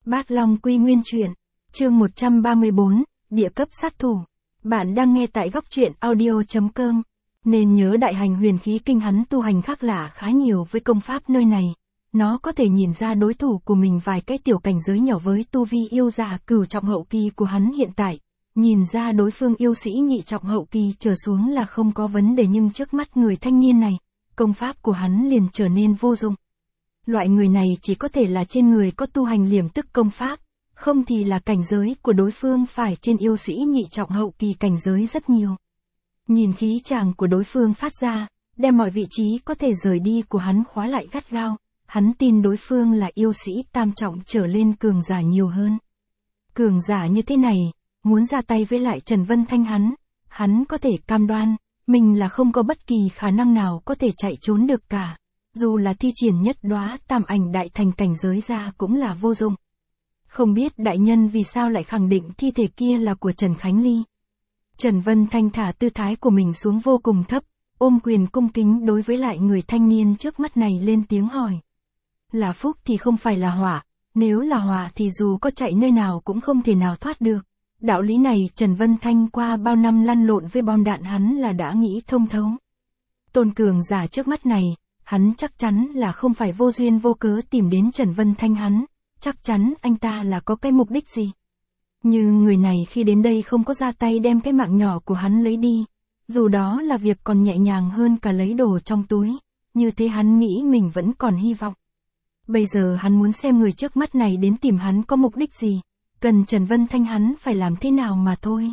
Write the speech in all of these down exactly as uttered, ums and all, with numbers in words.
Bát Long Quy Nguyên Truyện, chương một trăm ba mươi bốn, Địa cấp sát thủ. Bạn đang nghe tại góc truyện audio chấm com. Nên nhớ đại hành huyền khí kinh hắn tu hành khác lạ khá nhiều với công pháp nơi này. Nó có thể nhìn ra đối thủ của mình vài cái tiểu cảnh giới nhỏ với tu vi yêu giả cửu trọng hậu kỳ của hắn hiện tại. Nhìn ra đối phương yêu sĩ nhị trọng hậu kỳ trở xuống là không có vấn đề, nhưng trước mắt người thanh niên này, công pháp của hắn liền trở nên vô dụng. Loại người này chỉ có thể là trên người có tu hành liềm tức công pháp, không thì là cảnh giới của đối phương phải trên yêu sĩ nhị trọng hậu kỳ cảnh giới rất nhiều. Nhìn khí chàng của đối phương phát ra, đem mọi vị trí có thể rời đi của hắn khóa lại gắt gao, hắn tin đối phương là yêu sĩ tam trọng trở lên cường giả nhiều hơn. Cường giả như thế này, muốn ra tay với lại Trần Vân Thanh hắn, hắn có thể cam đoan, mình là không có bất kỳ khả năng nào có thể chạy trốn được cả. Dù là thi triển nhất đóa tam ảnh đại thành cảnh giới ra cũng là vô dụng. Không biết đại nhân vì sao lại khẳng định thi thể kia là của Trần Khánh Ly. Trần Vân Thanh thả tư thái của mình xuống vô cùng thấp, ôm quyền cung kính đối với lại người thanh niên trước mắt này lên tiếng hỏi. Là phúc thì không phải là hỏa, nếu là hỏa thì dù có chạy nơi nào cũng không thể nào thoát được. Đạo lý này Trần Vân Thanh qua bao năm lăn lộn với bom đạn hắn là đã nghĩ thông thấu. Tôn cường giả trước mắt này, hắn chắc chắn là không phải vô duyên vô cớ tìm đến Trần Vân Thanh hắn, chắc chắn anh ta là có cái mục đích gì. Như người này khi đến đây không có ra tay đem cái mạng nhỏ của hắn lấy đi, dù đó là việc còn nhẹ nhàng hơn cả lấy đồ trong túi, như thế hắn nghĩ mình vẫn còn hy vọng. Bây giờ hắn muốn xem người trước mắt này đến tìm hắn có mục đích gì, cần Trần Vân Thanh hắn phải làm thế nào mà thôi.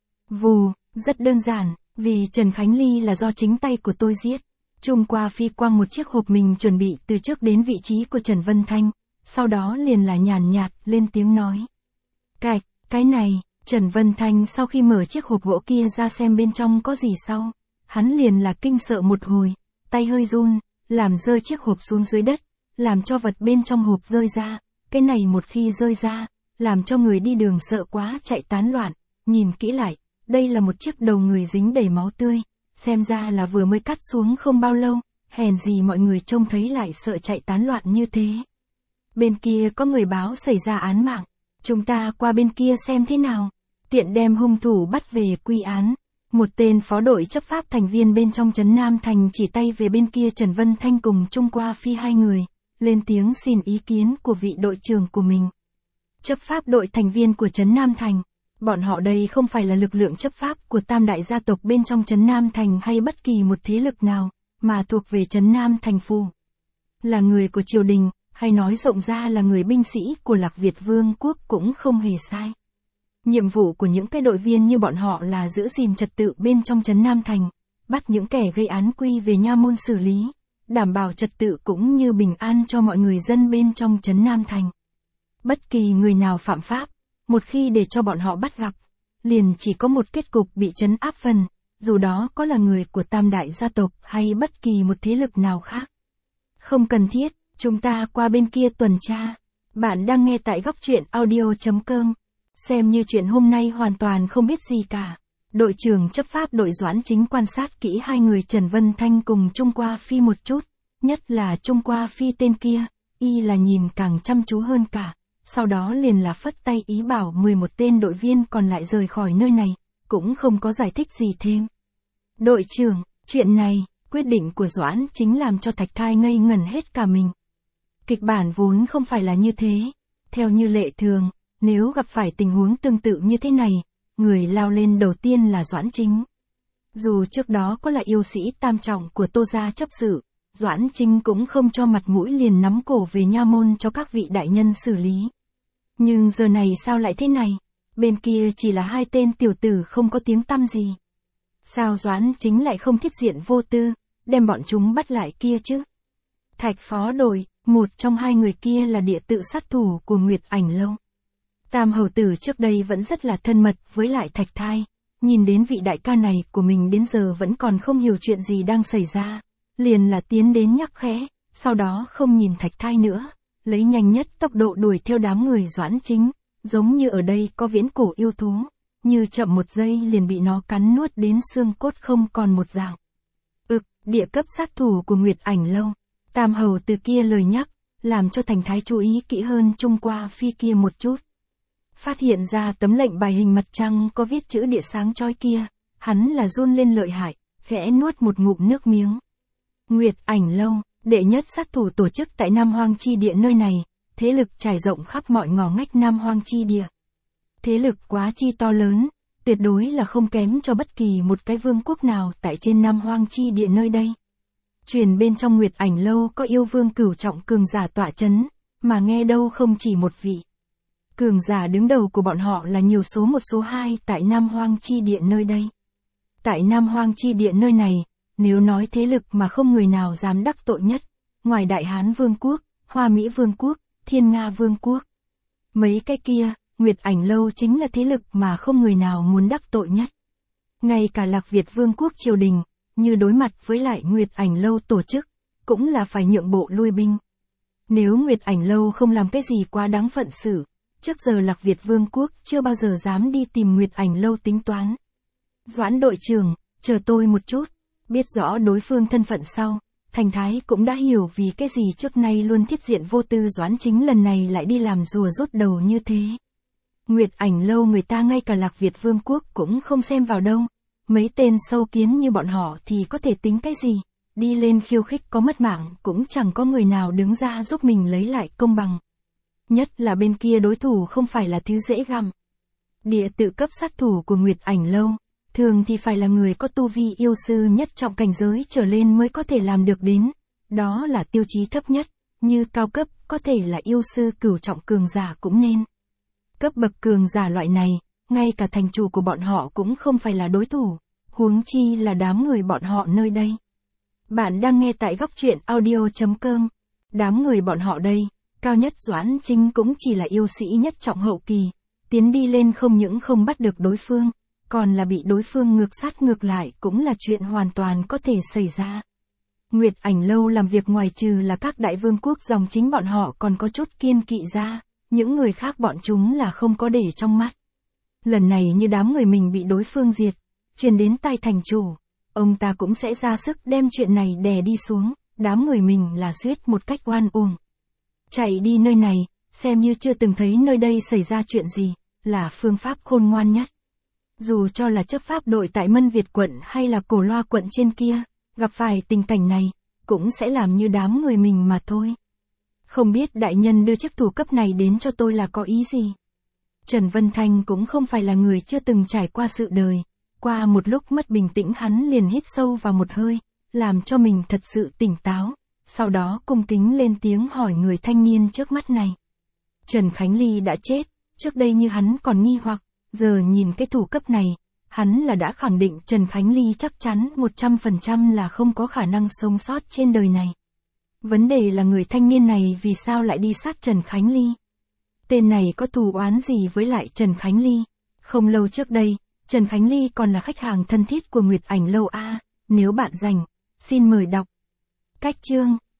Vù, rất đơn giản, vì Trần Khánh Ly là do chính tay của tôi giết. Trung qua phi quang một chiếc hộp mình chuẩn bị từ trước đến vị trí của Trần Vân Thanh, sau đó liền là nhàn nhạt lên tiếng nói. Cái, cái này, Trần Vân Thanh sau khi mở chiếc hộp gỗ kia ra xem bên trong có gì sau, hắn liền là kinh sợ một hồi, tay hơi run, làm rơi chiếc hộp xuống dưới đất, làm cho vật bên trong hộp rơi ra, cái này một khi rơi ra, làm cho người đi đường sợ quá chạy tán loạn, nhìn kỹ lại, đây là một chiếc đầu người dính đầy máu tươi. Xem ra là vừa mới cắt xuống không bao lâu, hèn gì mọi người trông thấy lại sợ chạy tán loạn như thế. Bên kia có người báo xảy ra án mạng, chúng ta qua bên kia xem thế nào, tiện đem hung thủ bắt về quy án. Một tên phó đội chấp pháp thành viên bên trong trấn Nam Thành chỉ tay về bên kia Trần Vân Thanh cùng Trung Qua Phi hai người, lên tiếng xin ý kiến của vị đội trưởng của mình. Chấp pháp đội thành viên của trấn Nam Thành. Bọn họ đây không phải là lực lượng chấp pháp của tam đại gia tộc bên trong trấn Nam Thành hay bất kỳ một thế lực nào, mà thuộc về trấn Nam Thành phủ. Là người của triều đình, hay nói rộng ra là người binh sĩ của Lạc Việt Vương quốc cũng không hề sai. Nhiệm vụ của những cái đội viên như bọn họ là giữ gìn trật tự bên trong trấn Nam Thành, bắt những kẻ gây án quy về nha môn xử lý, đảm bảo trật tự cũng như bình an cho mọi người dân bên trong trấn Nam Thành. Bất kỳ người nào phạm pháp, một khi để cho bọn họ bắt gặp, liền chỉ có một kết cục bị trấn áp phần, dù đó có là người của tam đại gia tộc hay bất kỳ một thế lực nào khác. Không cần thiết, chúng ta qua bên kia tuần tra. Bạn đang nghe tại góc truyện audio chấm com. Xem như chuyện hôm nay hoàn toàn không biết gì cả. Đội trưởng chấp pháp đội Doãn Chính quan sát kỹ hai người Trần Vân Thanh cùng Trung Qua Phi một chút, nhất là Trung Qua Phi tên kia, y là nhìn càng chăm chú hơn cả. Sau đó liền là phất tay ý bảo mười một tên đội viên còn lại rời khỏi nơi này, cũng không có giải thích gì thêm. Đội trưởng, chuyện này, quyết định của Doãn Chính làm cho Thạch Thai ngây ngẩn hết cả mình. Kịch bản vốn không phải là như thế. Theo như lệ thường, nếu gặp phải tình huống tương tự như thế này, người lao lên đầu tiên là Doãn Chính. Dù trước đó có là yêu sĩ tam trọng của Tô gia chấp sự, Doãn Chính cũng không cho mặt mũi liền nắm cổ về nha môn cho các vị đại nhân xử lý. Nhưng giờ này sao lại thế này? Bên kia chỉ là hai tên tiểu tử không có tiếng tăm gì. Sao Doãn Chính lại không thiết diện vô tư, đem bọn chúng bắt lại kia chứ? Thạch phó đội, một trong hai người kia là địa tự sát thủ của Nguyệt Ảnh Lâu. Tam hầu tử trước đây vẫn rất là thân mật với lại Thạch Thai, nhìn đến vị đại ca này của mình đến giờ vẫn còn không hiểu chuyện gì đang xảy ra, liền là tiến đến nhắc khẽ, sau đó không nhìn Thạch Thai nữa, lấy nhanh nhất tốc độ đuổi theo đám người Doãn Chính, giống như ở đây có viễn cổ yêu thú, như chậm một giây liền bị nó cắn nuốt đến xương cốt không còn một dạng. Ực, địa cấp sát thủ của Nguyệt Ảnh Lâu. Tam hầu từ kia lời nhắc, làm cho Thành Thái chú ý kỹ hơn Trung qua phi kia một chút. Phát hiện ra tấm lệnh bài hình mặt trăng có viết chữ địa sáng chói kia, hắn là run lên lợi hại, khẽ nuốt một ngụm nước miếng. Nguyệt Ảnh Lâu, đệ nhất sát thủ tổ chức tại Nam Hoang Chi Địa nơi này, thế lực trải rộng khắp mọi ngõ ngách Nam Hoang Chi Địa. Thế lực quá chi to lớn, tuyệt đối là không kém cho bất kỳ một cái vương quốc nào tại trên Nam Hoang Chi Địa nơi đây. Truyền bên trong Nguyệt Ảnh Lâu có yêu vương cửu trọng cường giả tọa chấn, mà nghe đâu không chỉ một vị. Cường giả đứng đầu của bọn họ là nhiều số một số hai tại Nam Hoang Chi Địa nơi đây. Tại Nam Hoang Chi Địa nơi này, nếu nói thế lực mà không người nào dám đắc tội nhất, ngoài Đại Hán Vương quốc, Hoa Mỹ Vương quốc, Thiên Nga Vương quốc. Mấy cái kia, Nguyệt Ảnh Lâu chính là thế lực mà không người nào muốn đắc tội nhất. Ngay cả Lạc Việt Vương quốc triều đình, như đối mặt với lại Nguyệt Ảnh Lâu tổ chức, cũng là phải nhượng bộ lui binh. Nếu Nguyệt Ảnh Lâu không làm cái gì quá đáng phận xử, trước giờ Lạc Việt Vương quốc chưa bao giờ dám đi tìm Nguyệt Ảnh Lâu tính toán. Doãn đội trưởng, chờ tôi một chút. Biết rõ đối phương thân phận sau, Thành Thái cũng đã hiểu vì cái gì trước nay luôn thiết diện vô tư Doãn Chính lần này lại đi làm rùa rút đầu như thế. Nguyệt Ảnh Lâu người ta ngay cả Lạc Việt Vương quốc cũng không xem vào đâu. Mấy tên sâu kiến như bọn họ thì có thể tính cái gì, đi lên khiêu khích có mất mạng cũng chẳng có người nào đứng ra giúp mình lấy lại công bằng. Nhất là bên kia đối thủ không phải là thứ dễ gặm. Địa tự cấp sát thủ của Nguyệt Ảnh Lâu, thường thì phải là người có tu vi yêu sư nhất trọng cảnh giới trở lên mới có thể làm được đến, đó là tiêu chí thấp nhất, như cao cấp có thể là yêu sư cửu trọng cường giả cũng nên. Cấp bậc cường giả loại này, ngay cả thành chủ của bọn họ cũng không phải là đối thủ, huống chi là đám người bọn họ nơi đây. Bạn đang nghe tại góc truyện audio chấm com. Đám người bọn họ đây, cao nhất Doãn Chính cũng chỉ là yêu sĩ nhất trọng hậu kỳ, tiến đi lên không những không bắt được đối phương, còn là bị đối phương ngược sát ngược lại cũng là chuyện hoàn toàn có thể xảy ra. Nguyệt Ảnh Lâu làm việc ngoài trừ là các đại vương quốc dòng chính bọn họ còn có chút kiên kỵ ra, những người khác bọn chúng là không có để trong mắt. Lần này như đám người mình bị đối phương diệt, truyền đến tai thành chủ, ông ta cũng sẽ ra sức đem chuyện này đè đi xuống, đám người mình là suýt một cách oan uổng. Chạy đi nơi này, xem như chưa từng thấy nơi đây xảy ra chuyện gì, là phương pháp khôn ngoan nhất. Dù cho là chấp pháp đội tại Mân Việt quận hay là Cổ Loa quận trên kia, gặp phải tình cảnh này, cũng sẽ làm như đám người mình mà thôi. Không biết đại nhân đưa chiếc thủ cấp này đến cho tôi là có ý gì? Trần Vân Thanh cũng không phải là người chưa từng trải qua sự đời, qua một lúc mất bình tĩnh hắn liền hít sâu vào một hơi, làm cho mình thật sự tỉnh táo, sau đó cung kính lên tiếng hỏi người thanh niên trước mắt này. Trần Khánh Ly đã chết, trước đây như hắn còn nghi hoặc, giờ nhìn cái thủ cấp này, hắn là đã khẳng định Trần Khánh Ly chắc chắn một trăm phần trăm là không có khả năng sống sót trên đời này. Vấn đề là người thanh niên này vì sao lại đi sát Trần Khánh Ly? Tên này có thù oán gì với lại Trần Khánh Ly? Không lâu trước đây, Trần Khánh Ly còn là khách hàng thân thiết của Nguyệt Ảnh Lâu A, nếu bạn rảnh, xin mời đọc. Cách chương,